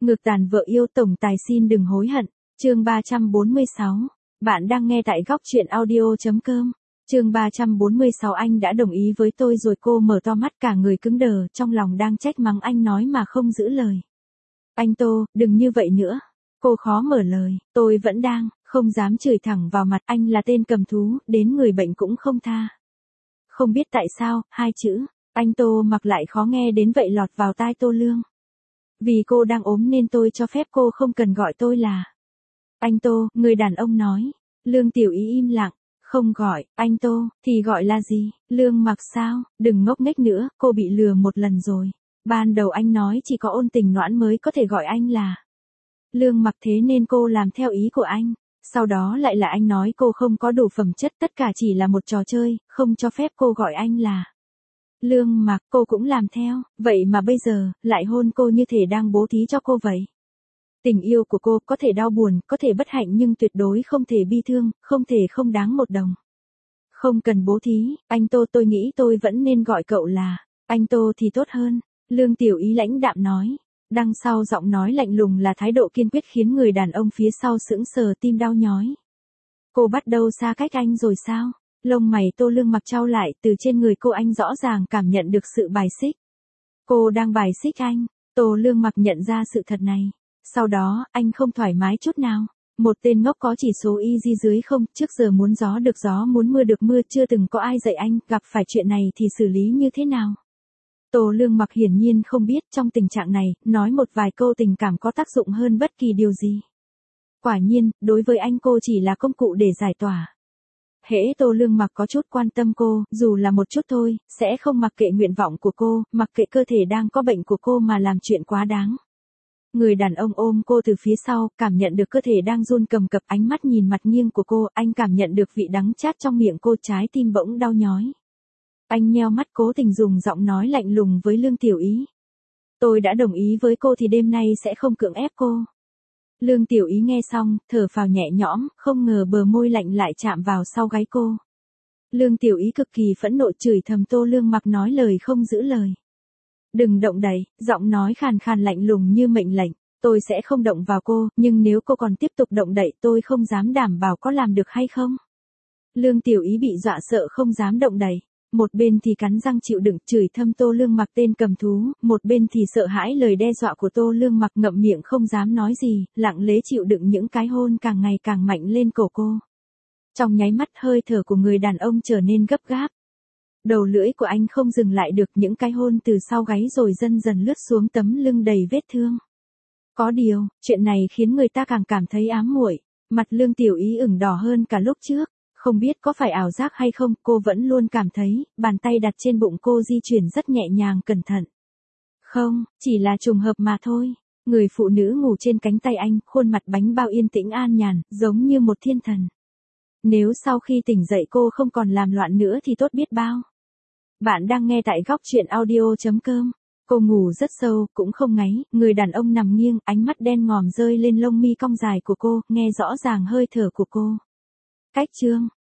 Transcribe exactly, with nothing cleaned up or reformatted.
Ngược tàn vợ yêu tổng tài xin đừng hối hận. Chương ba trăm bốn mươi sáu. Bạn đang nghe tại góc truyện audio.com. Chương ba trăm bốn mươi sáu. Anh đã đồng ý với tôi rồi. Cô mở to mắt cả người cứng đờ, trong lòng đang trách mắng anh nói mà không giữ lời. Anh Tô, đừng như vậy nữa. Cô khó mở lời. Tôi vẫn đang, không dám chửi thẳng vào mặt. Anh là tên cầm thú, đến người bệnh cũng không tha. Không biết tại sao, hai chữ anh Tô mặc lại khó nghe đến vậy lọt vào tai Tô Lương. Vì cô đang ốm nên tôi cho phép cô không cần gọi tôi là anh Tô, người đàn ông nói. Lương Tiểu Ý im lặng, không gọi anh Tô, thì gọi là gì? Lương Mặc sao? Đừng ngốc nghếch nữa, cô bị lừa một lần rồi. Ban đầu anh nói chỉ có ôn tình noãn mới có thể gọi anh là Lương Mặc, thế nên cô làm theo ý của anh. Sau đó lại là anh nói cô không có đủ phẩm chất, tất cả chỉ là một trò chơi, không cho phép cô gọi anh là Lương Mặc, cô cũng làm theo, vậy mà bây giờ, lại hôn cô như thể đang bố thí cho cô vậy. Tình yêu của cô có thể đau buồn, có thể bất hạnh nhưng tuyệt đối không thể bi thương, không thể không đáng một đồng. Không cần bố thí, anh Tô, tôi nghĩ tôi vẫn nên gọi cậu là anh Tô thì tốt hơn. Lương Tiểu Ý lãnh đạm nói. Đằng sau giọng nói lạnh lùng là thái độ kiên quyết khiến người đàn ông phía sau sững sờ, tim đau nhói. Cô bắt đầu xa cách anh rồi sao? Lông mày Tô Lương Mặc chau lại, từ trên người cô anh rõ ràng cảm nhận được sự bài xích. Cô đang bài xích anh. Tô Lương Mặc nhận ra sự thật này. Sau đó, anh không thoải mái chút nào. Một tên ngốc có chỉ số i giê dưới không, trước giờ muốn gió được gió muốn mưa được mưa, chưa từng có ai dạy anh, gặp phải chuyện này thì xử lý như thế nào. Tô Lương Mặc hiển nhiên không biết trong tình trạng này, nói một vài câu tình cảm có tác dụng hơn bất kỳ điều gì. Quả nhiên, đối với anh cô chỉ là công cụ để giải tỏa. Hễ Tô Lương Mặc có chút quan tâm cô, dù là một chút thôi, sẽ không mặc kệ nguyện vọng của cô, mặc kệ cơ thể đang có bệnh của cô mà làm chuyện quá đáng. Người đàn ông ôm cô từ phía sau, cảm nhận được cơ thể đang run cầm cập, ánh mắt nhìn mặt nghiêng của cô, anh cảm nhận được vị đắng chát trong miệng cô, trái tim bỗng đau nhói. Anh nheo mắt cố tình dùng giọng nói lạnh lùng với Lương Tiểu Ý. Tôi đã đồng ý với cô thì đêm nay sẽ không cưỡng ép cô. Lương Tiểu Ý nghe xong, thở phào nhẹ nhõm, không ngờ bờ môi lạnh lại chạm vào sau gáy cô. Lương Tiểu Ý cực kỳ phẫn nộ chửi thầm Tô Lương Mặc nói lời không giữ lời. Đừng động đậy, giọng nói khàn khàn lạnh lùng như mệnh lệnh. Tôi sẽ không động vào cô, nhưng nếu cô còn tiếp tục động đậy tôi không dám đảm bảo có làm được hay không. Lương Tiểu Ý bị dọa sợ không dám động đậy. Một bên thì cắn răng chịu đựng chửi thầm Tô Lương Mặc tên cầm thú, một bên thì sợ hãi lời đe dọa của Tô Lương Mặc, ngậm miệng không dám nói gì, lặng lẽ chịu đựng những cái hôn càng ngày càng mạnh lên cổ cô. Trong nháy mắt hơi thở của người đàn ông trở nên gấp gáp. Đầu lưỡi của anh không dừng lại được, những cái hôn từ sau gáy rồi dần dần lướt xuống tấm lưng đầy vết thương. Có điều, chuyện này khiến người ta càng cảm thấy ám muội. Mặt Lương Tiểu Ý ửng đỏ hơn cả lúc trước. Không biết có phải ảo giác hay không, cô vẫn luôn cảm thấy, bàn tay đặt trên bụng cô di chuyển rất nhẹ nhàng cẩn thận. Không, chỉ là trùng hợp mà thôi. Người phụ nữ ngủ trên cánh tay anh, khuôn mặt bánh bao yên tĩnh an nhàn, giống như một thiên thần. Nếu sau khi tỉnh dậy cô không còn làm loạn nữa thì tốt biết bao. Bạn đang nghe tại góc truyện audio.com. Cô ngủ rất sâu, cũng không ngáy, người đàn ông nằm nghiêng, ánh mắt đen ngòm rơi lên lông mi cong dài của cô, nghe rõ ràng hơi thở của cô. Cách chương